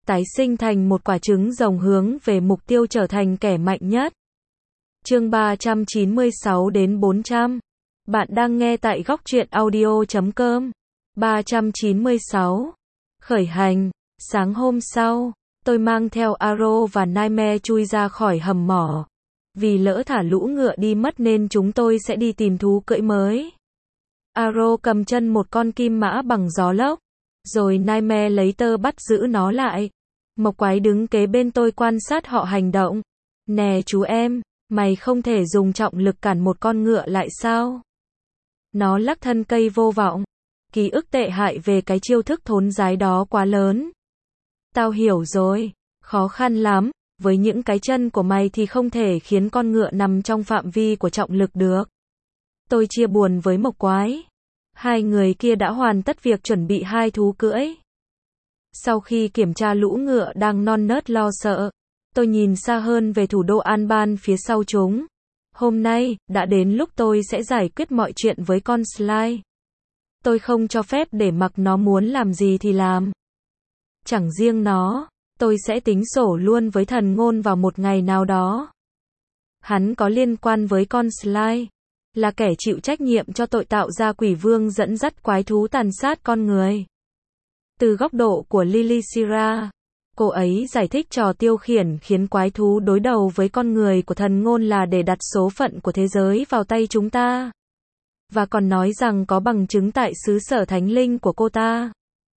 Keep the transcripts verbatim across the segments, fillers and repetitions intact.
tái sinh thành một quả trứng rồng hướng về mục tiêu trở thành kẻ mạnh nhất. Chương ba trăm chín mươi sáu đến bốn trăm. Bạn đang nghe tại góc truyện audio chấm com. ba trăm chín mươi sáu. Khởi hành. Sáng hôm sau, tôi mang theo Aro và Nightmare chui ra khỏi hầm mỏ. Vì lỡ thả lũ ngựa đi mất nên chúng tôi sẽ đi tìm thú cưỡi mới. Aro cầm chân một con kim mã bằng gió lốc, rồi Nightmare lấy tơ bắt giữ nó lại. Mộc Quái đứng kế bên tôi quan sát họ hành động. Nè chú em, mày không thể dùng trọng lực cản một con ngựa lại sao? Nó lắc thân cây vô vọng. Ký ức tệ hại về cái chiêu thức thốn dái đó quá lớn. Tao hiểu rồi, khó khăn lắm, với những cái chân của mày thì không thể khiến con ngựa nằm trong phạm vi của trọng lực được. Tôi chia buồn với Mộc Quái. Hai người kia đã hoàn tất việc chuẩn bị hai thú cưỡi. Sau khi kiểm tra lũ ngựa đang non nớt lo sợ, tôi nhìn xa hơn về thủ đô Alban phía sau chúng. Hôm nay, đã đến lúc tôi sẽ giải quyết mọi chuyện với con Sly. Tôi không cho phép để mặc nó muốn làm gì thì làm. Chẳng riêng nó, tôi sẽ tính sổ luôn với thần ngôn vào một ngày nào đó. Hắn có liên quan với con Sly, là kẻ chịu trách nhiệm cho tội tạo ra quỷ vương dẫn dắt quái thú tàn sát con người. Từ góc độ của Lily Sierra, cô ấy giải thích trò tiêu khiển khiến quái thú đối đầu với con người của thần ngôn là để đặt số phận của thế giới vào tay chúng ta. Và còn nói rằng có bằng chứng tại xứ sở thánh linh của cô ta.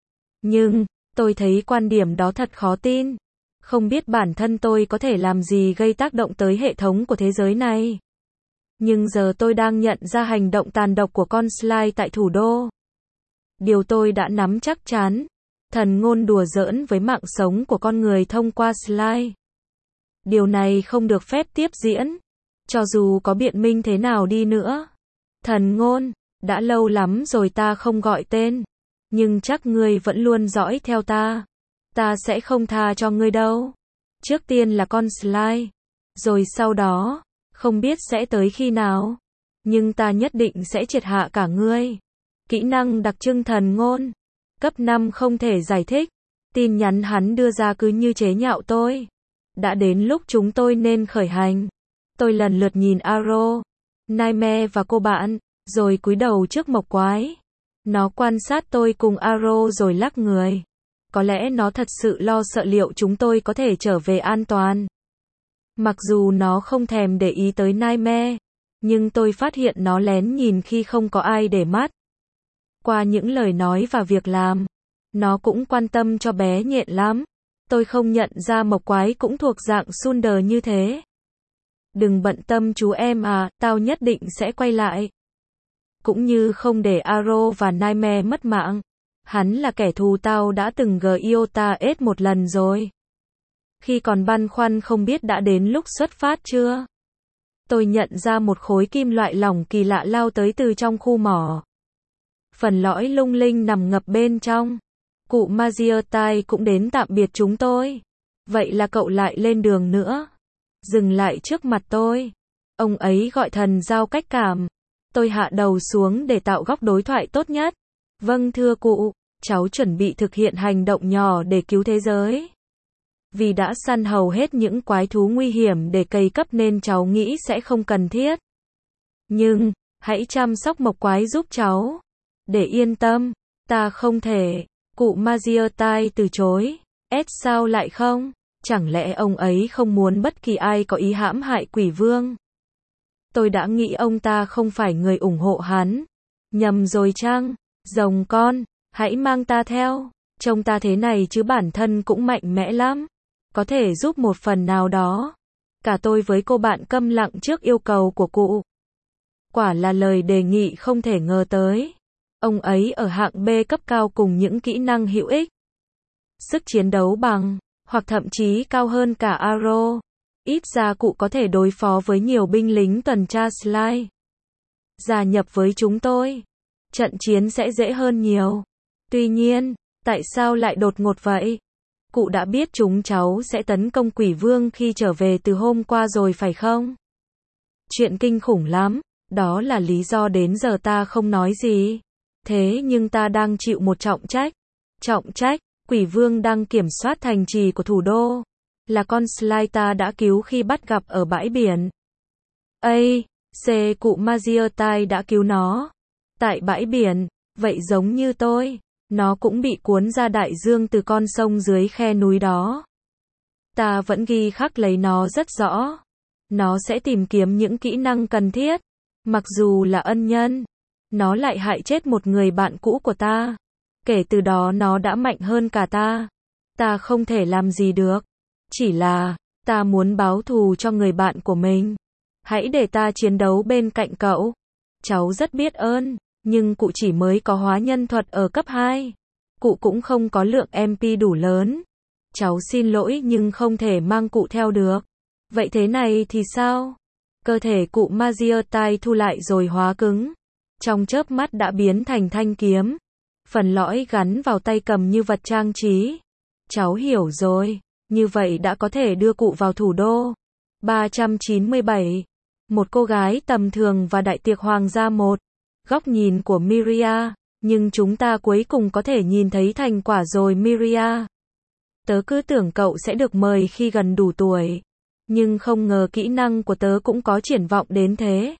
Nhưng, tôi thấy quan điểm đó thật khó tin. Không biết bản thân tôi có thể làm gì gây tác động tới hệ thống của thế giới này. Nhưng giờ tôi đang nhận ra hành động tàn độc của con Sly tại thủ đô. Điều tôi đã nắm chắc chắn. Thần ngôn đùa giỡn với mạng sống của con người thông qua Sly. Điều này không được phép tiếp diễn. Cho dù có biện minh thế nào đi nữa. Thần ngôn, đã lâu lắm rồi ta không gọi tên. Nhưng chắc ngươi vẫn luôn dõi theo ta. Ta sẽ không tha cho ngươi đâu. Trước tiên là con Sly. Rồi sau đó, không biết sẽ tới khi nào. Nhưng ta nhất định sẽ triệt hạ cả ngươi. Kỹ năng đặc trưng thần ngôn. Cấp năm không thể giải thích. Tin nhắn hắn đưa ra cứ như chế nhạo tôi. Đã đến lúc chúng tôi nên khởi hành. Tôi lần lượt nhìn Aro, Nightmare và cô bạn, rồi cúi đầu trước Mộc Quái. Nó quan sát tôi cùng Aro rồi lắc người. Có lẽ nó thật sự lo sợ liệu chúng tôi có thể trở về an toàn. Mặc dù nó không thèm để ý tới Nightmare, nhưng tôi phát hiện nó lén nhìn khi không có ai để mắt. Qua những lời nói và việc làm, nó cũng quan tâm cho bé nhện lắm. Tôi không nhận ra Mộc Quái cũng thuộc dạng Sunder như thế. Đừng bận tâm chú em à, tao nhất định sẽ quay lại. Cũng như không để Aro và Nightmare mất mạng. Hắn là kẻ thù tao đã từng gờ iota ết một lần rồi. Khi còn băn khoăn không biết đã đến lúc xuất phát chưa. Tôi nhận ra một khối kim loại lỏng kỳ lạ lao tới từ trong khu mỏ. Phần lõi lung linh nằm ngập bên trong. Cụ Maziotai cũng đến tạm biệt chúng tôi. Vậy là cậu lại lên đường nữa. Dừng lại trước mặt tôi. Ông ấy gọi thần giao cách cảm. Tôi hạ đầu xuống để tạo góc đối thoại tốt nhất. Vâng thưa cụ, cháu chuẩn bị thực hiện hành động nhỏ để cứu thế giới. Vì đã săn hầu hết những quái thú nguy hiểm để cày cấp nên cháu nghĩ sẽ không cần thiết. Nhưng, hãy chăm sóc Mộc Quái giúp cháu. Để yên tâm, ta không thể. Cụ Maziotai từ chối. Ết sao lại không? Chẳng lẽ ông ấy không muốn bất kỳ ai có ý hãm hại quỷ vương? Tôi đã nghĩ ông ta không phải người ủng hộ hắn. Nhầm rồi chăng? Rồng con, hãy mang ta theo. Trông ta thế này chứ bản thân cũng mạnh mẽ lắm. Có thể giúp một phần nào đó. Cả tôi với cô bạn câm lặng trước yêu cầu của cụ. Quả là lời đề nghị không thể ngờ tới. Ông ấy ở hạng B cấp cao cùng những kỹ năng hữu ích. Sức chiến đấu bằng, hoặc thậm chí cao hơn cả Aro. Ít ra cụ có thể đối phó với nhiều binh lính tuần tra Sly. Gia nhập với chúng tôi. Trận chiến sẽ dễ hơn nhiều. Tuy nhiên, tại sao lại đột ngột vậy? Cụ đã biết chúng cháu sẽ tấn công quỷ vương khi trở về từ hôm qua rồi phải không? Chuyện kinh khủng lắm. Đó là lý do đến giờ ta không nói gì. Thế nhưng ta đang chịu một trọng trách. Trọng trách, Quỷ vương đang kiểm soát thành trì của thủ đô. Là con Sly ta đã cứu khi bắt gặp ở bãi biển. Ây, C cụ Maziotai đã cứu nó. Tại bãi biển, vậy giống như tôi. Nó cũng bị cuốn ra đại dương từ con sông dưới khe núi đó. Ta vẫn ghi khắc lấy nó rất rõ. Nó sẽ tìm kiếm những kỹ năng cần thiết. Mặc dù là ân nhân, nó lại hại chết một người bạn cũ của ta. Kể từ đó nó đã mạnh hơn cả ta. Ta không thể làm gì được. Chỉ là, ta muốn báo thù cho người bạn của mình. Hãy để ta chiến đấu bên cạnh cậu. Cháu rất biết ơn, nhưng cụ chỉ mới có hóa nhân thuật ở cấp hai. Cụ cũng không có lượng em pê đủ lớn. Cháu xin lỗi nhưng không thể mang cụ theo được. Vậy thế này thì sao? Cơ thể cụ Maziotai thu lại rồi hóa cứng. Trong chớp mắt đã biến thành thanh kiếm. Phần lõi gắn vào tay cầm như vật trang trí. Cháu hiểu rồi. Như vậy đã có thể đưa cụ vào thủ đô. ba trăm chín mươi bảy. Một cô gái tầm thường và đại tiệc hoàng gia một. Góc nhìn của Miria. Nhưng chúng ta cuối cùng có thể nhìn thấy thành quả rồi Miria. Tớ cứ tưởng cậu sẽ được mời khi gần đủ tuổi. Nhưng không ngờ kỹ năng của tớ cũng có triển vọng đến thế.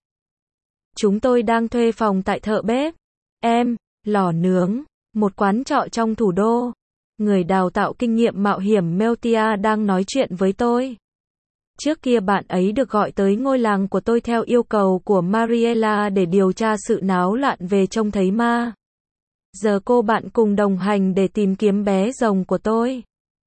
Chúng tôi đang thuê phòng tại thợ bếp. Em, lò nướng, một quán trọ trong thủ đô. Người đào tạo kinh nghiệm mạo hiểm Meltia đang nói chuyện với tôi. Trước kia bạn ấy được gọi tới ngôi làng của tôi theo yêu cầu của Mariella để điều tra sự náo loạn về trông thấy ma. Giờ cô bạn cùng đồng hành để tìm kiếm bé rồng của tôi.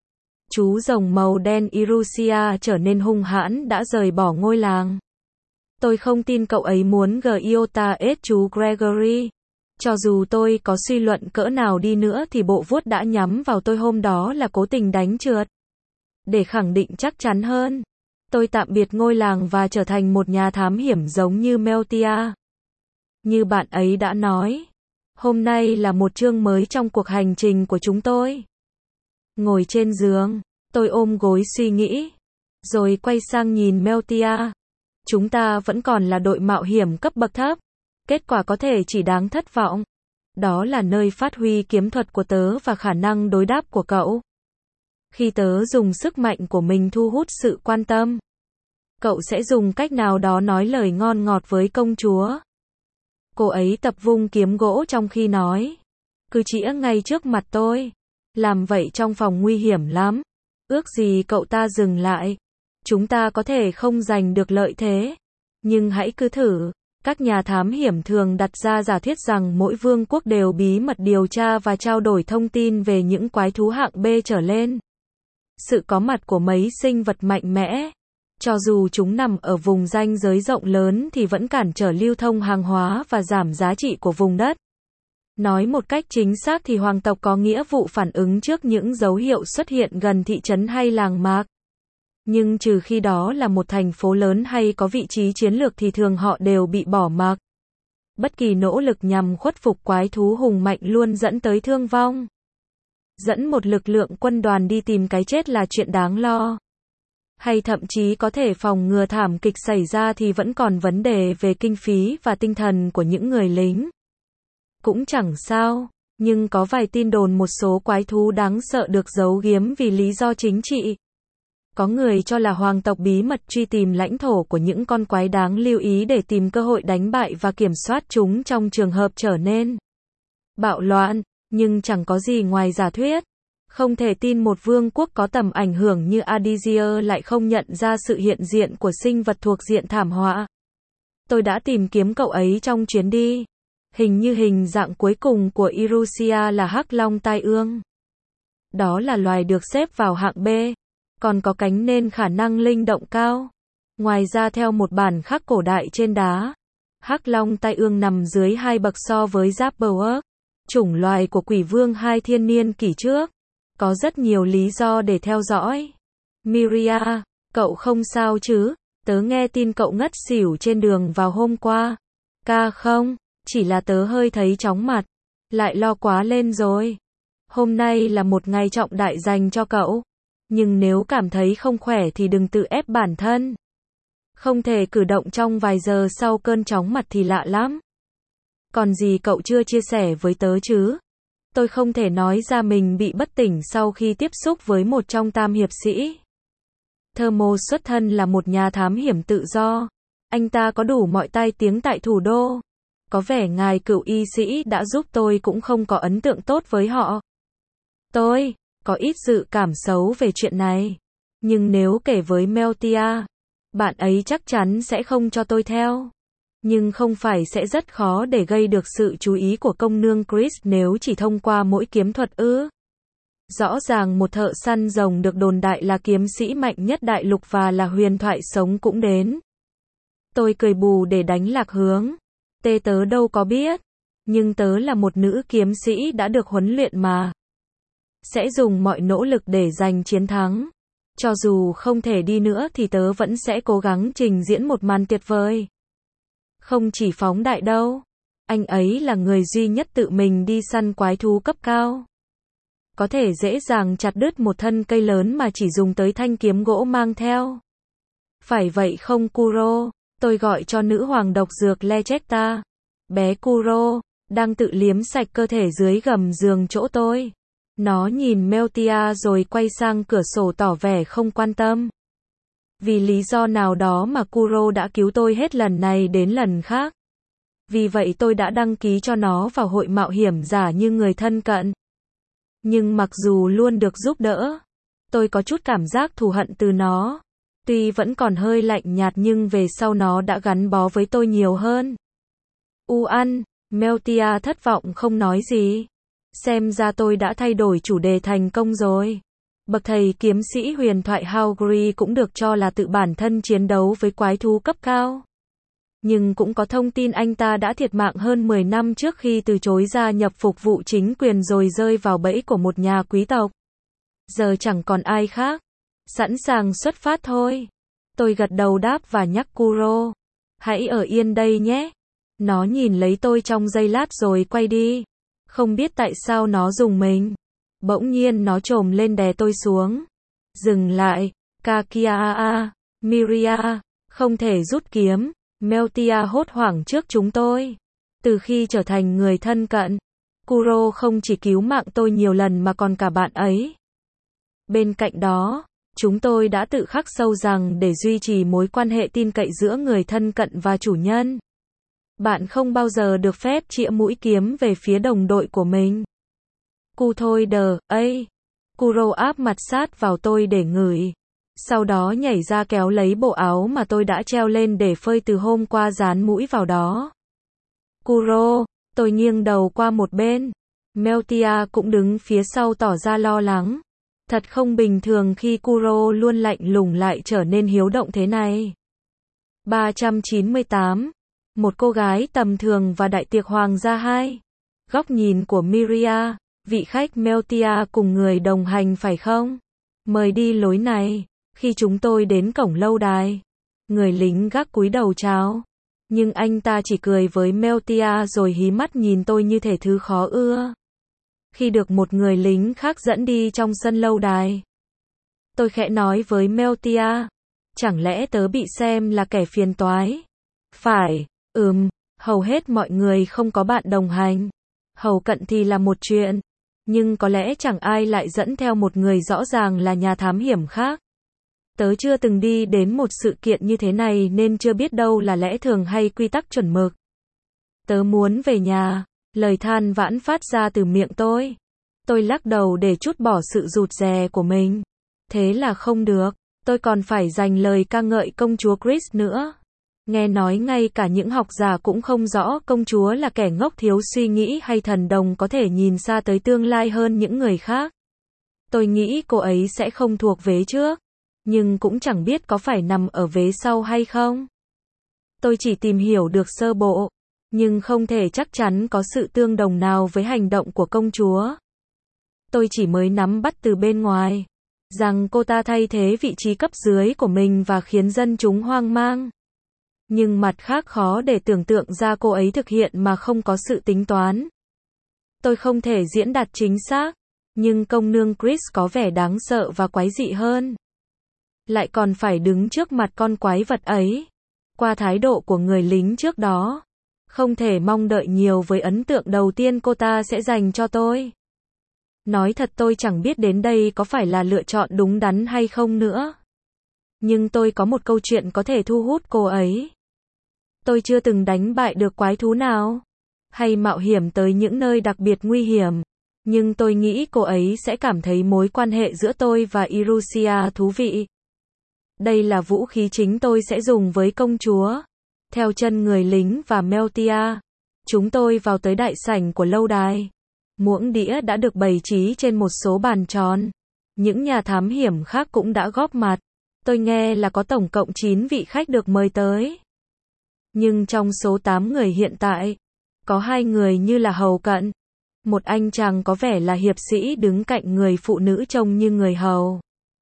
Chú rồng màu đen Irusia trở nên hung hãn đã rời bỏ ngôi làng. Tôi không tin cậu ấy muốn Giota ết chú Gregory. Cho dù tôi có suy luận cỡ nào đi nữa thì bộ vuốt đã nhắm vào tôi hôm đó là cố tình đánh trượt. Để khẳng định chắc chắn hơn, tôi tạm biệt ngôi làng và trở thành một nhà thám hiểm giống như Meltia. Như bạn ấy đã nói, hôm nay là một chương mới trong cuộc hành trình của chúng tôi. Ngồi trên giường, tôi ôm gối suy nghĩ, rồi quay sang nhìn Meltia. Chúng ta vẫn còn là đội mạo hiểm cấp bậc thấp. Kết quả có thể chỉ đáng thất vọng. Đó là nơi phát huy kiếm thuật của tớ và khả năng đối đáp của cậu. Khi tớ dùng sức mạnh của mình thu hút sự quan tâm, cậu sẽ dùng cách nào đó nói lời ngon ngọt với công chúa. Cô ấy tập vung kiếm gỗ trong khi nói. Cứ chĩa ngay trước mặt tôi. Làm vậy trong phòng nguy hiểm lắm. Ước gì cậu ta dừng lại. Chúng ta có thể không giành được lợi thế. Nhưng hãy cứ thử. Các nhà thám hiểm thường đặt ra giả thuyết rằng mỗi vương quốc đều bí mật điều tra và trao đổi thông tin về những quái thú hạng B trở lên. Sự có mặt của mấy sinh vật mạnh mẽ, cho dù chúng nằm ở vùng ranh giới rộng lớn thì vẫn cản trở lưu thông hàng hóa và giảm giá trị của vùng đất. Nói một cách chính xác thì hoàng tộc có nghĩa vụ phản ứng trước những dấu hiệu xuất hiện gần thị trấn hay làng mạc. Nhưng trừ khi đó là một thành phố lớn hay có vị trí chiến lược thì thường họ đều bị bỏ mặc. Bất kỳ nỗ lực nhằm khuất phục quái thú hùng mạnh luôn dẫn tới thương vong. Dẫn một lực lượng quân đoàn đi tìm cái chết là chuyện đáng lo. Hay thậm chí có thể phòng ngừa thảm kịch xảy ra thì vẫn còn vấn đề về kinh phí và tinh thần của những người lính. Cũng chẳng sao, nhưng có vài tin đồn một số quái thú đáng sợ được giấu giếm vì lý do chính trị. Có người cho là hoàng tộc bí mật truy tìm lãnh thổ của những con quái đáng lưu ý để tìm cơ hội đánh bại và kiểm soát chúng trong trường hợp trở nên bạo loạn, nhưng chẳng có gì ngoài giả thuyết. Không thể tin một vương quốc có tầm ảnh hưởng như Adizia lại không nhận ra sự hiện diện của sinh vật thuộc diện thảm họa. Tôi đã tìm kiếm cậu ấy trong chuyến đi. Hình như hình dạng cuối cùng của Irusia là hắc long tai ương. Đó là loài được xếp vào hạng B. Còn có cánh nên khả năng linh động cao. Ngoài ra theo một bản khắc cổ đại trên đá, hắc long tai ương nằm dưới hai bậc so với Zapperwork, chủng loài của quỷ vương hai thiên niên kỷ trước. Có rất nhiều lý do để theo dõi. Miria, cậu không sao chứ? Tớ nghe tin cậu ngất xỉu trên đường vào hôm qua. Ca không, chỉ là tớ hơi thấy chóng mặt. Lại lo quá lên rồi. Hôm nay là một ngày trọng đại dành cho cậu. Nhưng nếu cảm thấy không khỏe thì đừng tự ép bản thân. Không thể cử động trong vài giờ sau cơn chóng mặt thì lạ lắm. Còn gì cậu chưa chia sẻ với tớ chứ? Tôi không thể nói ra mình bị bất tỉnh sau khi tiếp xúc với một trong tam hiệp sĩ. Thermo xuất thân là một nhà thám hiểm tự do. Anh ta có đủ mọi tai tiếng tại thủ đô. Có vẻ ngài cựu y sĩ đã giúp tôi cũng không có ấn tượng tốt với họ. Tôi có ít dự cảm xấu về chuyện này. Nhưng nếu kể với Meltia, bạn ấy chắc chắn sẽ không cho tôi theo. Nhưng không phải sẽ rất khó để gây được sự chú ý của công nương Chris nếu chỉ thông qua mỗi kiếm thuật ư? Rõ ràng một thợ săn rồng được đồn đại là kiếm sĩ mạnh nhất đại lục và là huyền thoại sống cũng đến. Tôi cười bù để đánh lạc hướng. Tê tớ đâu có biết. Nhưng tớ là một nữ kiếm sĩ đã được huấn luyện mà. Sẽ dùng mọi nỗ lực để giành chiến thắng. Cho dù không thể đi nữa thì tớ vẫn sẽ cố gắng trình diễn một màn tuyệt vời. Không chỉ phóng đại đâu. Anh ấy là người duy nhất tự mình đi săn quái thú cấp cao. Có thể dễ dàng chặt đứt một thân cây lớn mà chỉ dùng tới thanh kiếm gỗ mang theo. Phải vậy không Kuro? Tôi gọi cho nữ hoàng độc dược Lechetta. Bé Kuro đang tự liếm sạch cơ thể dưới gầm giường chỗ tôi. Nó nhìn Meltia rồi quay sang cửa sổ tỏ vẻ không quan tâm. Vì lý do nào đó mà Kuro đã cứu tôi hết lần này đến lần khác. Vì vậy tôi đã đăng ký cho nó vào hội mạo hiểm giả như người thân cận. Nhưng mặc dù luôn được giúp đỡ, tôi có chút cảm giác thù hận từ nó. Tuy vẫn còn hơi lạnh nhạt nhưng về sau nó đã gắn bó với tôi nhiều hơn. U ăn, Meltia thất vọng không nói gì. Xem ra tôi đã thay đổi chủ đề thành công rồi. Bậc thầy kiếm sĩ huyền thoại Howgri cũng được cho là tự bản thân chiến đấu với quái thú cấp cao. Nhưng cũng có thông tin anh ta đã thiệt mạng hơn mười năm trước khi từ chối gia nhập phục vụ chính quyền rồi rơi vào bẫy của một nhà quý tộc. Giờ chẳng còn ai khác. Sẵn sàng xuất phát thôi. Tôi gật đầu đáp và nhắc Kuro. Hãy ở yên đây nhé. Nó nhìn lấy tôi trong giây lát rồi quay đi. Không biết tại sao nó dùng mình. Bỗng nhiên nó trồm lên đè tôi xuống. Dừng lại. Kakia, Miria, không thể rút kiếm. Meltia hốt hoảng trước chúng tôi. Từ khi trở thành người thân cận, Kuro không chỉ cứu mạng tôi nhiều lần mà còn cả bạn ấy. Bên cạnh đó, chúng tôi đã tự khắc sâu rằng để duy trì mối quan hệ tin cậy giữa người thân cận và chủ nhân, bạn không bao giờ được phép chĩa mũi kiếm về phía đồng đội của mình. Cu thôi đờ, ấy. Kuro áp mặt sát vào tôi để ngửi. Sau đó nhảy ra kéo lấy bộ áo mà tôi đã treo lên để phơi từ hôm qua dán mũi vào đó. Kuro, tôi nghiêng đầu qua một bên. Meltia cũng đứng phía sau tỏ ra lo lắng. Thật không bình thường khi Kuro luôn lạnh lùng lại trở nên hiếu động thế này. ba trăm chín mươi tám. Một cô gái tầm thường và đại tiệc hoàng gia hai. Góc nhìn của Miria, vị khách Meltia cùng người đồng hành phải không? Mời đi lối này. Khi chúng tôi đến cổng lâu đài, người lính gác cúi đầu chào. Nhưng anh ta chỉ cười với Meltia rồi hí mắt nhìn tôi như thể thứ khó ưa. Khi được một người lính khác dẫn đi trong sân lâu đài, tôi khẽ nói với Meltia. Chẳng lẽ tớ bị xem là kẻ phiền toái? Phải, ừm, hầu hết mọi người không có bạn đồng hành. Hầu cận thì là một chuyện. Nhưng có lẽ chẳng ai lại dẫn theo một người rõ ràng là nhà thám hiểm khác. Tớ chưa từng đi đến một sự kiện như thế này nên chưa biết đâu là lẽ thường hay quy tắc chuẩn mực. Tớ muốn về nhà, lời than vãn phát ra từ miệng tôi. Tôi lắc đầu để trút bỏ sự rụt rè của mình. Thế là không được, tôi còn phải dành lời ca ngợi công chúa Chris nữa. Nghe nói ngay cả những học giả cũng không rõ công chúa là kẻ ngốc thiếu suy nghĩ hay thần đồng có thể nhìn xa tới tương lai hơn những người khác. Tôi nghĩ cô ấy sẽ không thuộc vế trước. Nhưng cũng chẳng biết có phải nằm ở vế sau hay không. Tôi chỉ tìm hiểu được sơ bộ, nhưng không thể chắc chắn có sự tương đồng nào với hành động của công chúa. Tôi chỉ mới nắm bắt từ bên ngoài, rằng cô ta thay thế vị trí cấp dưới của mình và khiến dân chúng hoang mang. Nhưng mặt khác khó để tưởng tượng ra cô ấy thực hiện mà không có sự tính toán. Tôi không thể diễn đạt chính xác, nhưng công nương Chris có vẻ đáng sợ và quái dị hơn. Lại còn phải đứng trước mặt con quái vật ấy. Qua thái độ của người lính trước đó, không thể mong đợi nhiều với ấn tượng đầu tiên cô ta sẽ dành cho tôi. Nói thật tôi chẳng biết đến đây có phải là lựa chọn đúng đắn hay không nữa. Nhưng tôi có một câu chuyện có thể thu hút cô ấy. Tôi chưa từng đánh bại được quái thú nào, hay mạo hiểm tới những nơi đặc biệt nguy hiểm. Nhưng tôi nghĩ cô ấy sẽ cảm thấy mối quan hệ giữa tôi và Irussia thú vị. Đây là vũ khí chính tôi sẽ dùng với công chúa. Theo chân người lính và Meltia, chúng tôi vào tới đại sảnh của lâu đài. Muỗng đĩa đã được bày trí trên một số bàn tròn. Những nhà thám hiểm khác cũng đã góp mặt. Tôi nghe là có tổng cộng chín vị khách được mời tới. Nhưng trong số tám người hiện tại, có hai người như là hầu cận. Một anh chàng có vẻ là hiệp sĩ đứng cạnh người phụ nữ trông như người hầu.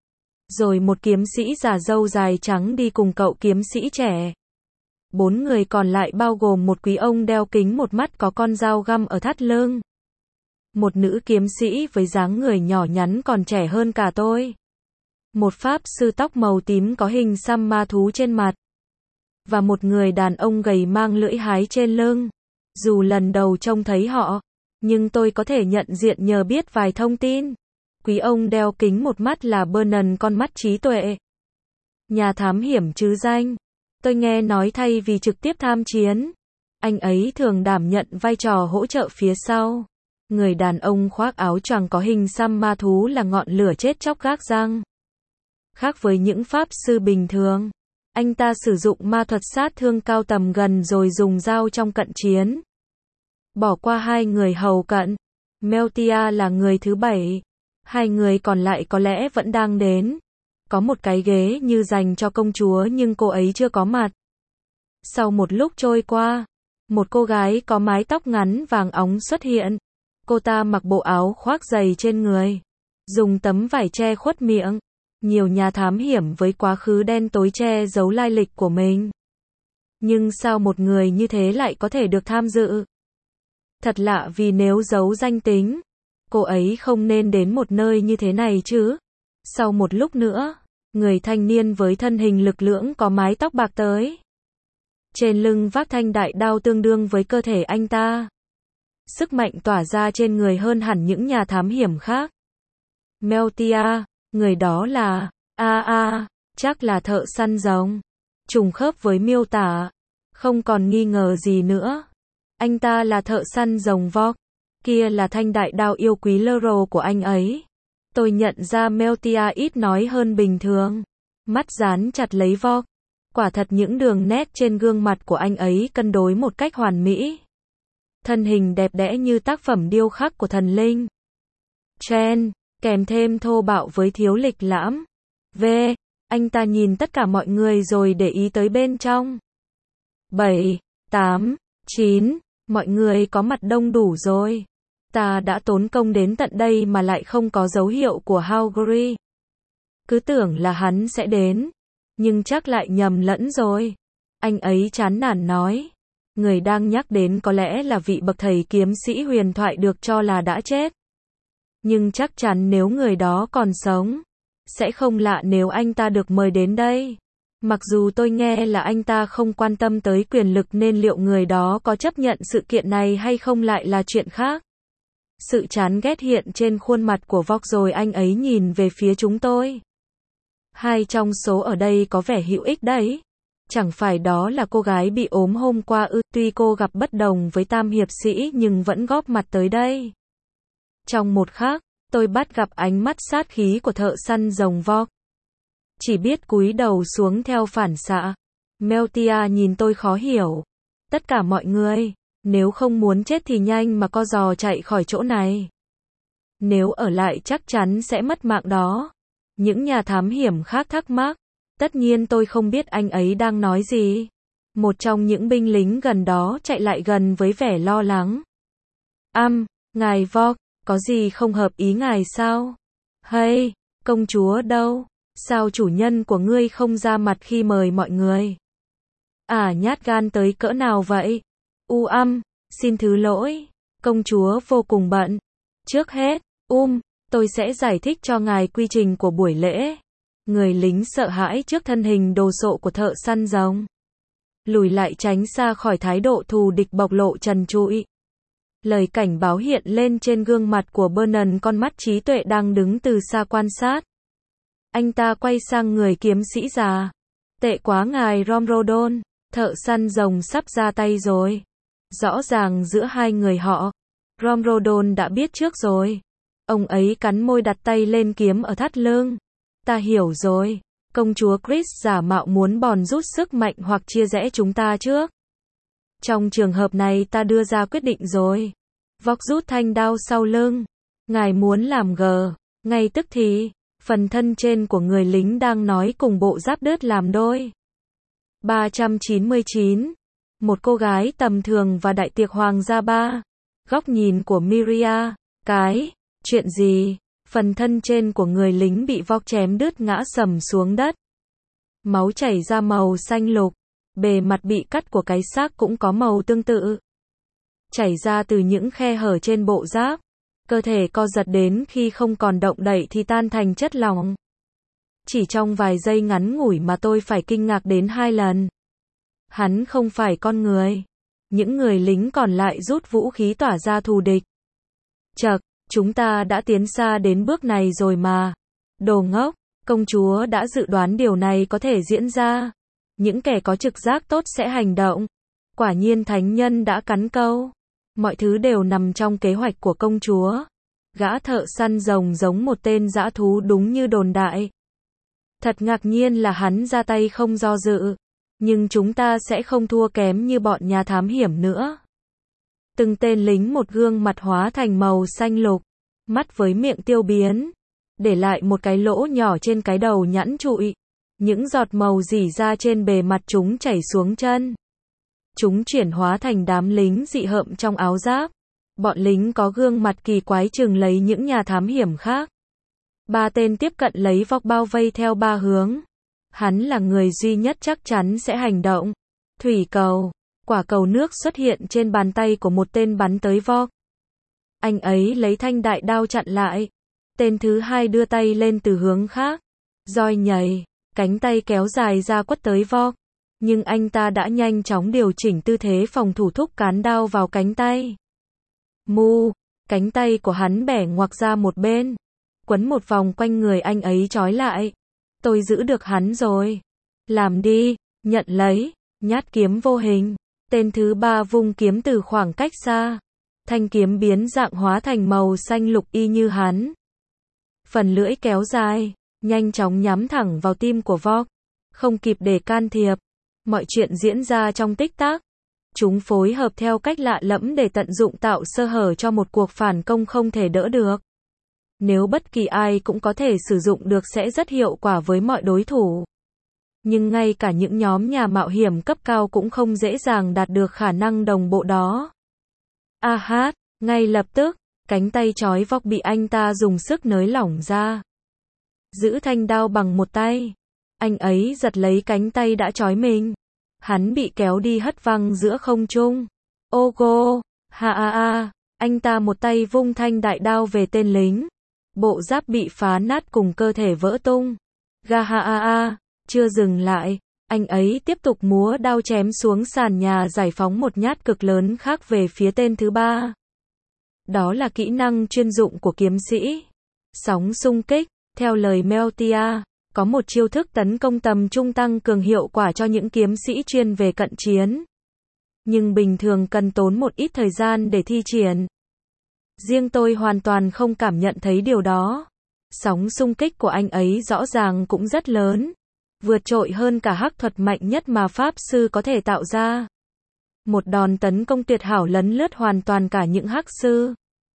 Rồi một kiếm sĩ già râu dài trắng đi cùng cậu kiếm sĩ trẻ. Bốn người còn lại bao gồm một quý ông đeo kính một mắt có con dao găm ở thắt lưng. Một nữ kiếm sĩ với dáng người nhỏ nhắn còn trẻ hơn cả tôi. Một pháp sư tóc màu tím có hình xăm ma thú trên mặt. Và một người đàn ông gầy mang lưỡi hái trên lưng. Dù lần đầu trông thấy họ, nhưng tôi có thể nhận diện nhờ biết vài thông tin. Quý ông đeo kính một mắt là Bernard con mắt trí tuệ. Nhà thám hiểm chứ danh. Tôi nghe nói thay vì trực tiếp tham chiến, anh ấy thường đảm nhận vai trò hỗ trợ phía sau. Người đàn ông khoác áo choàng có hình xăm ma thú là ngọn lửa chết chóc gác răng. Khác với những pháp sư bình thường, anh ta sử dụng ma thuật sát thương cao tầm gần rồi dùng dao trong cận chiến. Bỏ qua hai người hầu cận, Meltia là người thứ bảy. Hai người còn lại có lẽ vẫn đang đến. Có một cái ghế như dành cho công chúa nhưng cô ấy chưa có mặt. Sau một lúc trôi qua, một cô gái có mái tóc ngắn vàng óng xuất hiện. Cô ta mặc bộ áo khoác dày trên người, dùng tấm vải che khuất miệng. Nhiều nhà thám hiểm với quá khứ đen tối che giấu lai lịch của mình. Nhưng sao một người như thế lại có thể được tham dự? Thật lạ vì nếu giấu danh tính, cô ấy không nên đến một nơi như thế này chứ. Sau một lúc nữa, người thanh niên với thân hình lực lưỡng có mái tóc bạc tới. Trên lưng vác thanh đại đao tương đương với cơ thể anh ta. Sức mạnh tỏa ra trên người hơn hẳn những nhà thám hiểm khác. Meltia, người đó là, a a, chắc là thợ săn rồng. Trùng khớp với miêu tả. Không còn nghi ngờ gì nữa. Anh ta là thợ săn rồng Vok. Kia là thanh đại đao yêu quý Lero của anh ấy. Tôi nhận ra Meltia ít nói hơn bình thường. Mắt dán chặt lấy Vok. Quả thật những đường nét trên gương mặt của anh ấy cân đối một cách hoàn mỹ. Thân hình đẹp đẽ như tác phẩm điêu khắc của thần linh. Chen, kèm thêm thô bạo với thiếu lịch lãm. V, anh ta nhìn tất cả mọi người rồi để ý tới bên trong. bảy, tám, chín, mọi người có mặt đông đủ rồi. Ta đã tốn công đến tận đây mà lại không có dấu hiệu của Haughry. Cứ tưởng là hắn sẽ đến, nhưng chắc lại nhầm lẫn rồi. Anh ấy chán nản nói. Người đang nhắc đến có lẽ là vị bậc thầy kiếm sĩ huyền thoại được cho là đã chết. Nhưng chắc chắn nếu người đó còn sống, sẽ không lạ nếu anh ta được mời đến đây. Mặc dù tôi nghe là anh ta không quan tâm tới quyền lực nên liệu người đó có chấp nhận sự kiện này hay không lại là chuyện khác. Sự chán ghét hiện trên khuôn mặt của Vok rồi anh ấy nhìn về phía chúng tôi. Hai trong số ở đây có vẻ hữu ích đấy. Chẳng phải đó là cô gái bị ốm hôm qua ư? Tuy cô gặp bất đồng với tam hiệp sĩ nhưng vẫn góp mặt tới đây. Trong một khắc, tôi bắt gặp ánh mắt sát khí của thợ săn rồng Vok. Chỉ biết cúi đầu xuống theo phản xạ. Meltia nhìn tôi khó hiểu. Tất cả mọi người, nếu không muốn chết thì nhanh mà co giò chạy khỏi chỗ này. Nếu ở lại chắc chắn sẽ mất mạng đó. Những nhà thám hiểm khác thắc mắc. Tất nhiên tôi không biết anh ấy đang nói gì. Một trong những binh lính gần đó chạy lại gần với vẻ lo lắng. Âm, ngài Vok, có gì không hợp ý ngài sao? Hay, công chúa đâu? Sao chủ nhân của ngươi không ra mặt khi mời mọi người? À, nhát gan tới cỡ nào vậy? U âm, xin thứ lỗi, công chúa vô cùng bận. Trước hết, um, tôi sẽ giải thích cho ngài quy trình của buổi lễ. Người lính sợ hãi trước thân hình đồ sộ của thợ săn rồng. Lùi lại tránh xa khỏi thái độ thù địch bộc lộ trần trụi. Lời cảnh báo hiện lên trên gương mặt của Bernard, con mắt trí tuệ đang đứng từ xa quan sát. Anh ta quay sang người kiếm sĩ già. Tệ quá ngài Romrodon, thợ săn rồng sắp ra tay rồi. Rõ ràng giữa hai người họ, Romrodon đã biết trước rồi. Ông ấy cắn môi đặt tay lên kiếm ở thắt lưng. Ta hiểu rồi. Công chúa Chris giả mạo muốn bòn rút sức mạnh hoặc chia rẽ chúng ta trước. Trong trường hợp này ta đưa ra quyết định rồi. Vóc rút thanh đao sau lưng. Ngài muốn làm gờ. Ngay tức thì, phần thân trên của người lính đang nói cùng bộ giáp đứt làm đôi. ba trăm chín mươi chín. Một cô gái tầm thường và đại tiệc hoàng gia ba. Góc nhìn của Miria. Cái, chuyện gì? Phần thân trên của người lính bị vóc chém đứt ngã sầm xuống đất. Máu chảy ra màu xanh lục. Bề mặt bị cắt của cái xác cũng có màu tương tự. Chảy ra từ những khe hở trên bộ giáp. Cơ thể co giật đến khi không còn động đậy thì tan thành chất lỏng. Chỉ trong vài giây ngắn ngủi mà tôi phải kinh ngạc đến hai lần. Hắn không phải con người. Những người lính còn lại rút vũ khí tỏa ra thù địch. Chậc, chúng ta đã tiến xa đến bước này rồi mà. Đồ ngốc, công chúa đã dự đoán điều này có thể diễn ra. Những kẻ có trực giác tốt sẽ hành động. Quả nhiên thánh nhân đã cắn câu. Mọi thứ đều nằm trong kế hoạch của công chúa. Gã thợ săn rồng giống một tên dã thú đúng như đồn đại. Thật ngạc nhiên là hắn ra tay không do dự. Nhưng chúng ta sẽ không thua kém như bọn nhà thám hiểm nữa. Từng tên lính một gương mặt hóa thành màu xanh lục. Mắt với miệng tiêu biến. Để lại một cái lỗ nhỏ trên cái đầu nhẵn trụi. Những giọt màu rỉ ra trên bề mặt chúng chảy xuống chân. Chúng chuyển hóa thành đám lính dị hợm trong áo giáp. Bọn lính có gương mặt kỳ quái chừng lấy những nhà thám hiểm khác. Ba tên tiếp cận lấy vọc bao vây theo ba hướng. Hắn là người duy nhất chắc chắn sẽ hành động. Thủy cầu. Quả cầu nước xuất hiện trên bàn tay của một tên bắn tới vọc. Anh ấy lấy thanh đại đao chặn lại. Tên thứ hai đưa tay lên từ hướng khác. Roi nhảy. Cánh tay kéo dài ra quất tới vọc. Nhưng anh ta đã nhanh chóng điều chỉnh tư thế phòng thủ thúc cán đao vào cánh tay. Mu, cánh tay của hắn bẻ ngoặc ra một bên. Quấn một vòng quanh người anh ấy trói lại. Tôi giữ được hắn rồi. Làm đi, nhận lấy, nhát kiếm vô hình. Tên thứ ba vung kiếm từ khoảng cách xa. Thanh kiếm biến dạng hóa thành màu xanh lục y như hắn. Phần lưỡi kéo dài, nhanh chóng nhắm thẳng vào tim của vọc. Không kịp để can thiệp. Mọi chuyện diễn ra trong tích tắc. Chúng phối hợp theo cách lạ lẫm để tận dụng tạo sơ hở cho một cuộc phản công không thể đỡ được. Nếu bất kỳ ai cũng có thể sử dụng được sẽ rất hiệu quả với mọi đối thủ. Nhưng ngay cả những nhóm nhà mạo hiểm cấp cao cũng không dễ dàng đạt được khả năng đồng bộ đó. A hát, ngay lập tức, cánh tay trói vọc bị anh ta dùng sức nới lỏng ra. Giữ thanh đao bằng một tay. Anh ấy giật lấy cánh tay đã trói mình. Hắn bị kéo đi hất văng giữa không trung. Ô gô, ha a a, anh ta một tay vung thanh đại đao về tên lính. Bộ giáp bị phá nát cùng cơ thể vỡ tung. Ga ha a a, chưa dừng lại, anh ấy tiếp tục múa đao chém xuống sàn nhà giải phóng một nhát cực lớn khác về phía tên thứ ba. Đó là kỹ năng chuyên dụng của kiếm sĩ. Sóng xung kích, theo lời Meltia. Có một chiêu thức tấn công tầm trung tăng cường hiệu quả cho những kiếm sĩ chuyên về cận chiến. Nhưng bình thường cần tốn một ít thời gian để thi triển. Riêng tôi hoàn toàn không cảm nhận thấy điều đó. Sóng xung kích của anh ấy rõ ràng cũng rất lớn. Vượt trội hơn cả hắc thuật mạnh nhất mà Pháp Sư có thể tạo ra. Một đòn tấn công tuyệt hảo lấn lướt hoàn toàn cả những hắc sư.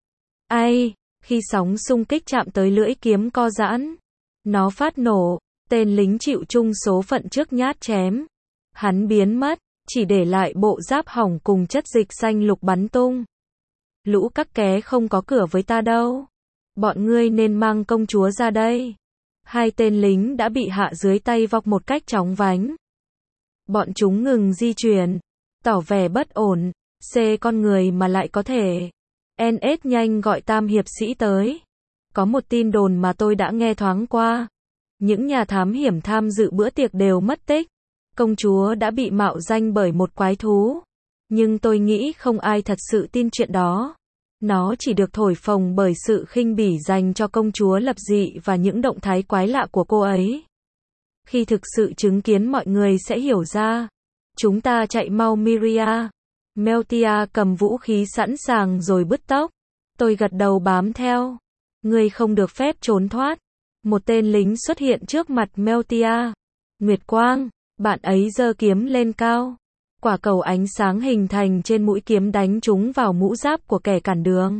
Ai, khi sóng xung kích chạm tới lưỡi kiếm co giãn. Nó phát nổ, tên lính chịu chung số phận trước nhát chém. Hắn biến mất, chỉ để lại bộ giáp hỏng cùng chất dịch xanh lục bắn tung. Lũ các ké không có cửa với ta đâu. Bọn ngươi nên mang công chúa ra đây. Hai tên lính đã bị hạ dưới tay vọc một cách chóng vánh. Bọn chúng ngừng di chuyển, tỏ vẻ bất ổn. C con người mà lại có thể. en ét nhanh gọi tam hiệp sĩ tới. Có một tin đồn mà tôi đã nghe thoáng qua. Những nhà thám hiểm tham dự bữa tiệc đều mất tích. Công chúa đã bị mạo danh bởi một quái thú. Nhưng tôi nghĩ không ai thật sự tin chuyện đó. Nó chỉ được thổi phồng bởi sự khinh bỉ dành cho công chúa lập dị và những động thái quái lạ của cô ấy. Khi thực sự chứng kiến mọi người sẽ hiểu ra. Chúng ta chạy mau Miria. Meltia cầm vũ khí sẵn sàng rồi bứt tốc. Tôi gật đầu bám theo. Ngươi không được phép trốn thoát. Một tên lính xuất hiện trước mặt Meltia. Nguyệt quang, bạn ấy giơ kiếm lên cao. Quả cầu ánh sáng hình thành trên mũi kiếm đánh trúng vào mũ giáp của kẻ cản đường.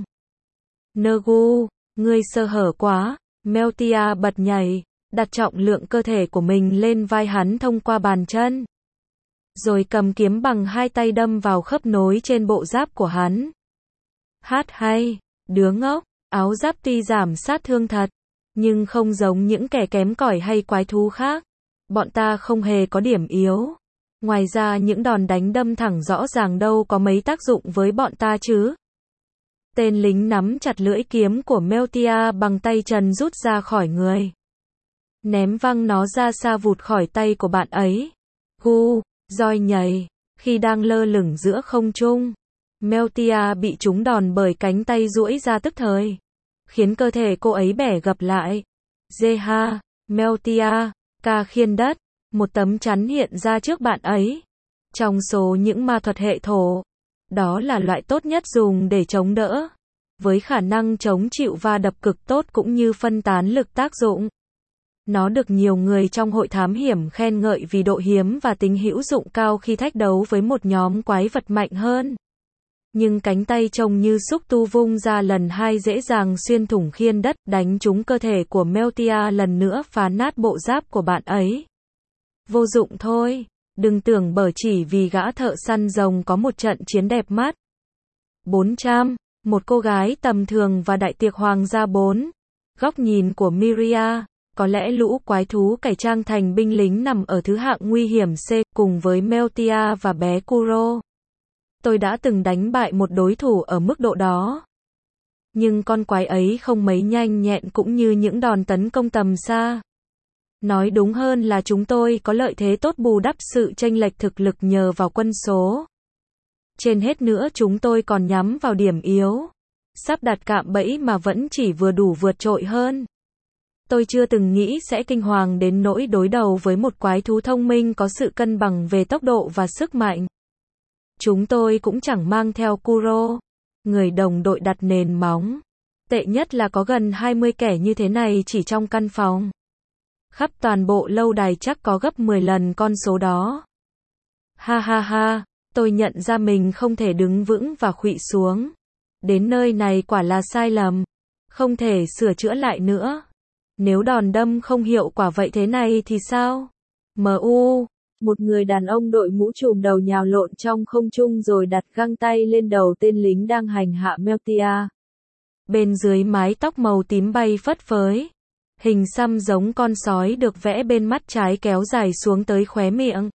Nergu, ngươi sơ hở quá. Meltia bật nhảy, đặt trọng lượng cơ thể của mình lên vai hắn thông qua bàn chân. Rồi cầm kiếm bằng hai tay đâm vào khớp nối trên bộ giáp của hắn. Hát hay, đứa ngốc, áo giáp tuy giảm sát thương thật, nhưng không giống những kẻ kém cỏi hay quái thú khác. Bọn ta không hề có điểm yếu. Ngoài ra những đòn đánh đâm thẳng rõ ràng đâu có mấy tác dụng với bọn ta chứ. Tên lính nắm chặt lưỡi kiếm của Meltia bằng tay trần rút ra khỏi người. Ném văng nó ra xa vụt khỏi tay của bạn ấy. Gu, roi nhảy. Khi đang lơ lửng giữa không trung, Meltia bị trúng đòn bởi cánh tay duỗi ra tức thời, khiến cơ thể cô ấy bẻ gập lại. Zeha, Meltia, ca khiên đất. Một tấm chắn hiện ra trước bạn ấy. Trong số những ma thuật hệ thổ, đó là loại tốt nhất dùng để chống đỡ, với khả năng chống chịu va đập cực tốt cũng như phân tán lực tác dụng. Nó được nhiều người trong hội thám hiểm khen ngợi vì độ hiếm và tính hữu dụng cao khi thách đấu với một nhóm quái vật mạnh hơn. Nhưng cánh tay trông như xúc tu vung ra lần hai dễ dàng xuyên thủng khiên đất, đánh trúng cơ thể của Meltia lần nữa phá nát bộ giáp của bạn ấy. Vô dụng thôi, đừng tưởng bở chỉ vì gã thợ săn rồng có một trận chiến đẹp mắt. bốn trăm, một cô gái tầm thường và đại tiệc hoàng gia bốn. Góc nhìn của Miria, có lẽ lũ quái thú cải trang thành binh lính nằm ở thứ hạng nguy hiểm C, cùng với Meltia và bé Kuro. Tôi đã từng đánh bại một đối thủ ở mức độ đó. Nhưng con quái ấy không mấy nhanh nhẹn cũng như những đòn tấn công tầm xa. Nói đúng hơn là chúng tôi có lợi thế tốt bù đắp sự chênh lệch thực lực nhờ vào quân số. Trên hết nữa chúng tôi còn nhắm vào điểm yếu. Sắp đặt cạm bẫy mà vẫn chỉ vừa đủ vượt trội hơn. Tôi chưa từng nghĩ sẽ kinh hoàng đến nỗi đối đầu với một quái thú thông minh có sự cân bằng về tốc độ và sức mạnh. Chúng tôi cũng chẳng mang theo Kuro, người đồng đội đặt nền móng. Tệ nhất là có gần hai mươi kẻ như thế này chỉ trong căn phòng. Khắp toàn bộ lâu đài chắc có gấp mười lần con số đó. Ha ha ha, tôi nhận ra mình không thể đứng vững và khuỵu xuống. Đến nơi này quả là sai lầm. Không thể sửa chữa lại nữa. Nếu đòn đâm không hiệu quả vậy thế này thì sao? em u, một người đàn ông đội mũ trùm đầu nhào lộn trong không trung rồi đặt găng tay lên đầu tên lính đang hành hạ Meltia. Bên dưới mái tóc màu tím bay phất phới. Hình xăm giống con sói được vẽ bên mắt trái kéo dài xuống tới khóe miệng.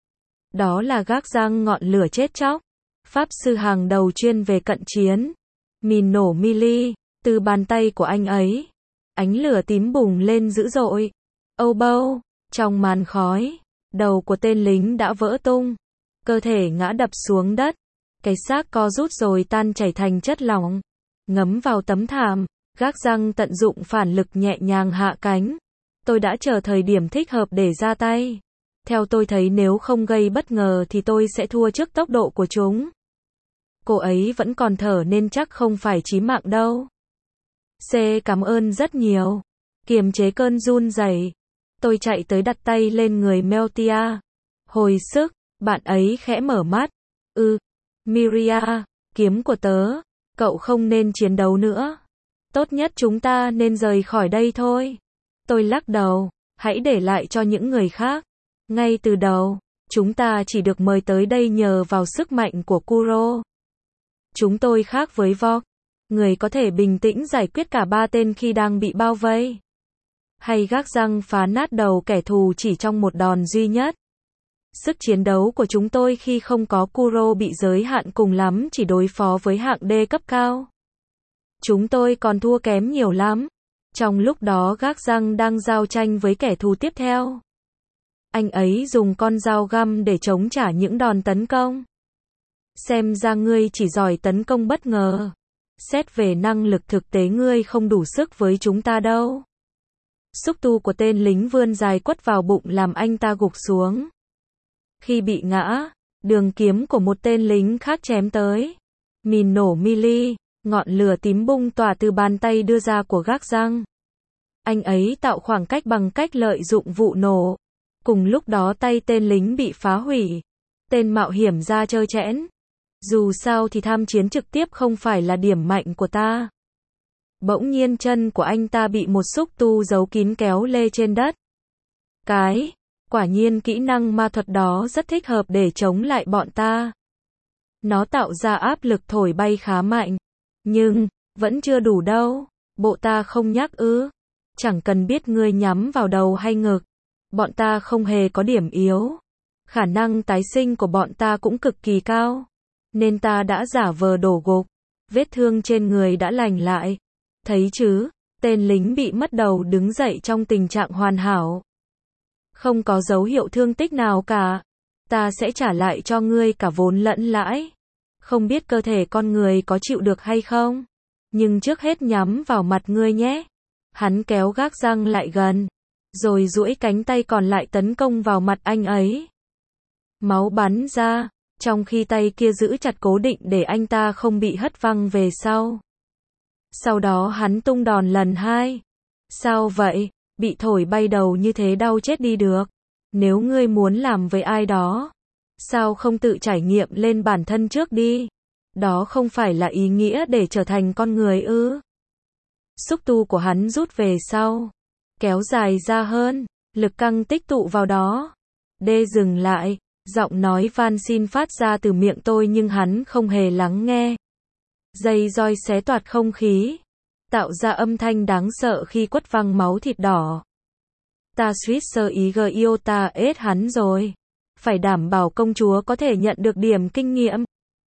Đó là gác răng ngọn lửa chết chóc. Pháp sư hàng đầu chuyên về cận chiến. Mìn nổ melee, từ bàn tay của anh ấy. Ánh lửa tím bùng lên dữ dội. Âu bâu, trong màn khói, đầu của tên lính đã vỡ tung. Cơ thể ngã đập xuống đất. Cái xác co rút rồi tan chảy thành chất lỏng. Ngấm vào tấm thảm. Gác răng tận dụng phản lực nhẹ nhàng hạ cánh. Tôi đã chờ thời điểm thích hợp để ra tay. Theo tôi thấy nếu không gây bất ngờ thì tôi sẽ thua trước tốc độ của chúng. Cô ấy vẫn còn thở nên chắc không phải chí mạng đâu. C cảm ơn rất nhiều. Kiềm chế cơn run rẩy, tôi chạy tới đặt tay lên người Meltia. Hồi sức, bạn ấy khẽ mở mắt. Ừ, Miria, kiếm của tớ, cậu không nên chiến đấu nữa. Tốt nhất chúng ta nên rời khỏi đây thôi. Tôi lắc đầu, hãy để lại cho những người khác. Ngay từ đầu, chúng ta chỉ được mời tới đây nhờ vào sức mạnh của Kuro. Chúng tôi khác với Vok, người có thể bình tĩnh giải quyết cả ba tên khi đang bị bao vây. Hay gác răng phá nát đầu kẻ thù chỉ trong một đòn duy nhất. Sức chiến đấu của chúng tôi khi không có Kuro bị giới hạn cùng lắm chỉ đối phó với hạng D cấp cao. Chúng tôi còn thua kém nhiều lắm. Trong lúc đó gác răng đang giao tranh với kẻ thù tiếp theo. Anh ấy dùng con dao găm để chống trả những đòn tấn công. Xem ra ngươi chỉ giỏi tấn công bất ngờ. Xét về năng lực thực tế ngươi không đủ sức với chúng ta đâu. Xúc tu của tên lính vươn dài quất vào bụng làm anh ta gục xuống. Khi bị ngã, đường kiếm của một tên lính khác chém tới. Mìn nổ mili, ngọn lửa tím bung tỏa từ bàn tay đưa ra của gác răng. Anh ấy tạo khoảng cách bằng cách lợi dụng vụ nổ. Cùng lúc đó tay tên lính bị phá hủy. Tên mạo hiểm ra trơ trẽn. Dù sao thì tham chiến trực tiếp không phải là điểm mạnh của ta. Bỗng nhiên chân của anh ta bị một xúc tu giấu kín kéo lê trên đất. Cái, quả nhiên kỹ năng ma thuật đó rất thích hợp để chống lại bọn ta. Nó tạo ra áp lực thổi bay khá mạnh. Nhưng, vẫn chưa đủ đâu. Bộ ta không nhắc ư. Chẳng cần biết ngươi nhắm vào đầu hay ngực. Bọn ta không hề có điểm yếu. Khả năng tái sinh của bọn ta cũng cực kỳ cao. Nên ta đã giả vờ đổ gục. Vết thương trên người đã lành lại. Thấy chứ, tên lính bị mất đầu đứng dậy trong tình trạng hoàn hảo. Không có dấu hiệu thương tích nào cả. Ta sẽ trả lại cho ngươi cả vốn lẫn lãi. Không biết cơ thể con người có chịu được hay không. Nhưng trước hết nhắm vào mặt ngươi nhé. Hắn kéo gác răng lại gần. Rồi duỗi cánh tay còn lại tấn công vào mặt anh ấy. Máu bắn ra. Trong khi tay kia giữ chặt cố định để anh ta không bị hất văng về sau. Sau đó hắn tung đòn lần hai. Sao vậy? Bị thổi bay đầu như thế đau chết đi được. Nếu ngươi muốn làm với ai đó, sao không tự trải nghiệm lên bản thân trước đi? Đó không phải là ý nghĩa để trở thành con người ư? Xúc tu của hắn rút về sau. Kéo dài ra hơn. Lực căng tích tụ vào đó. Đê dừng lại. Giọng nói van xin phát ra từ miệng tôi nhưng hắn không hề lắng nghe. Dây roi xé toạc không khí. Tạo ra âm thanh đáng sợ khi quất văng máu thịt đỏ. Ta suýt sơ ý gờ yêu ta ết hắn rồi. Phải đảm bảo công chúa có thể nhận được điểm kinh nghiệm.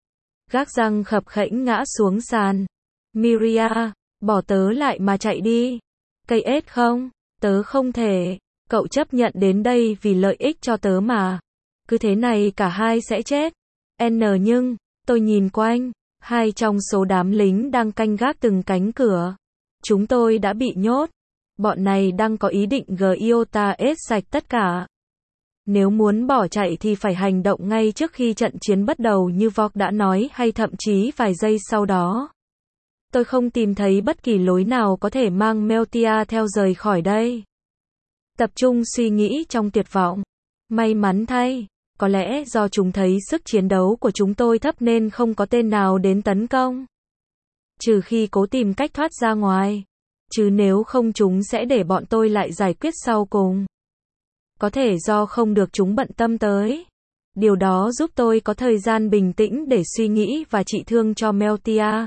Gác răng khập khẽnh ngã xuống sàn. Miria, bỏ tớ lại mà chạy đi. Cây ết không? Tớ không thể. Cậu chấp nhận đến đây vì lợi ích cho tớ mà. Cứ thế này cả hai sẽ chết. N nhưng, tôi nhìn quanh. Hai trong số đám lính đang canh gác từng cánh cửa. Chúng tôi đã bị nhốt. Bọn này đang có ý định Giota ết sạch tất cả. Nếu muốn bỏ chạy thì phải hành động ngay trước khi trận chiến bắt đầu như Vok đã nói hay thậm chí vài giây sau đó. Tôi không tìm thấy bất kỳ lối nào có thể mang Meltia theo rời khỏi đây. Tập trung suy nghĩ trong tuyệt vọng. May mắn thay, có lẽ do chúng thấy sức chiến đấu của chúng tôi thấp nên không có tên nào đến tấn công. Trừ khi cố tìm cách thoát ra ngoài. Chứ nếu không chúng sẽ để bọn tôi lại giải quyết sau cùng. Có thể do không được chúng bận tâm tới. Điều đó giúp tôi có thời gian bình tĩnh để suy nghĩ và trị thương cho Meltia.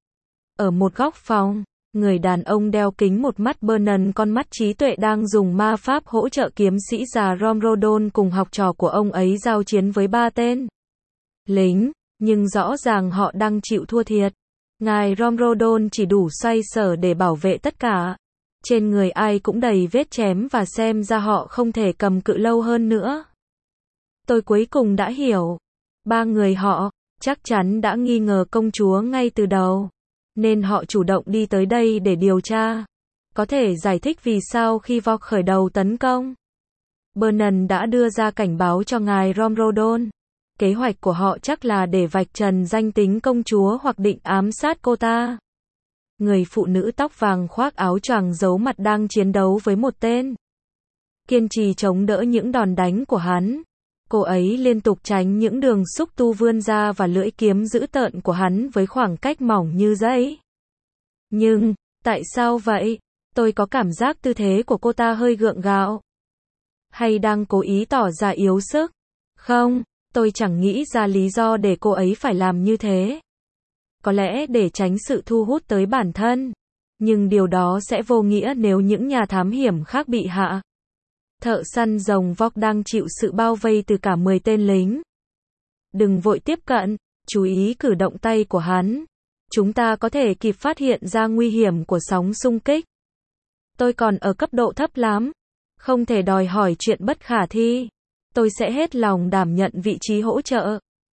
Ở một góc phòng, người đàn ông đeo kính một mắt Bernard con mắt trí tuệ đang dùng ma pháp hỗ trợ kiếm sĩ già Romrodon cùng học trò của ông ấy giao chiến với ba tên lính, nhưng rõ ràng họ đang chịu thua thiệt. Ngài Romrodon chỉ đủ xoay sở để bảo vệ tất cả. Trên người ai cũng đầy vết chém và xem ra họ không thể cầm cự lâu hơn nữa. Tôi cuối cùng đã hiểu. Ba người họ, chắc chắn đã nghi ngờ công chúa ngay từ đầu. Nên họ chủ động đi tới đây để điều tra. Có thể giải thích vì sao khi Vok khởi đầu tấn công. Bernard đã đưa ra cảnh báo cho ngài Romrodon. Kế hoạch của họ chắc là để vạch trần danh tính công chúa hoặc định ám sát cô ta. Người phụ nữ tóc vàng khoác áo choàng giấu mặt đang chiến đấu với một tên. Kiên trì chống đỡ những đòn đánh của hắn. Cô ấy liên tục tránh những đường xúc tu vươn ra và lưỡi kiếm dữ tợn của hắn với khoảng cách mỏng như giấy. Nhưng, tại sao vậy? Tôi có cảm giác tư thế của cô ta hơi gượng gạo. Hay đang cố ý tỏ ra yếu sức? Không, tôi chẳng nghĩ ra lý do để cô ấy phải làm như thế. Có lẽ để tránh sự thu hút tới bản thân. Nhưng điều đó sẽ vô nghĩa nếu những nhà thám hiểm khác bị hạ. Thợ săn rồng Vok đang chịu sự bao vây từ cả mười tên lính. Đừng vội tiếp cận, chú ý cử động tay của hắn. Chúng ta có thể kịp phát hiện ra nguy hiểm của sóng xung kích. Tôi còn ở cấp độ thấp lắm. Không thể đòi hỏi chuyện bất khả thi. Tôi sẽ hết lòng đảm nhận vị trí hỗ trợ.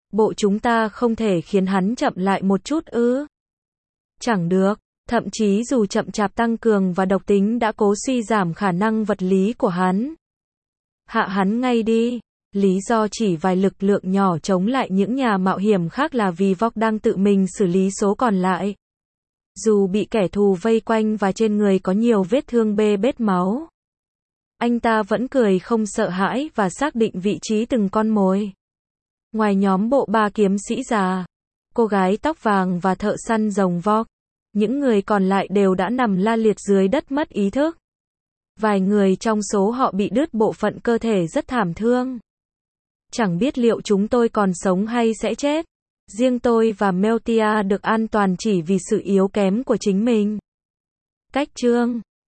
Bộ chúng ta không thể khiến hắn chậm lại một chút ư? Chẳng được, thậm chí dù chậm chạp tăng cường và độc tính đã cố suy giảm khả năng vật lý của hắn. Hạ hắn ngay đi. Lý do chỉ vài lực lượng nhỏ chống lại những nhà mạo hiểm khác là vì Vought đang tự mình xử lý số còn lại. Dù bị kẻ thù vây quanh và trên người có nhiều vết thương bê bết máu, anh ta vẫn cười không sợ hãi và xác định vị trí từng con mồi. Ngoài nhóm bộ ba kiếm sĩ già, cô gái tóc vàng và thợ săn rồng Vought, những người còn lại đều đã nằm la liệt dưới đất mất ý thức. Vài người trong số họ bị đứt bộ phận cơ thể rất thảm thương. Chẳng biết liệu chúng tôi còn sống hay sẽ chết. Riêng tôi và Meltia được an toàn chỉ vì sự yếu kém của chính mình. Cách chương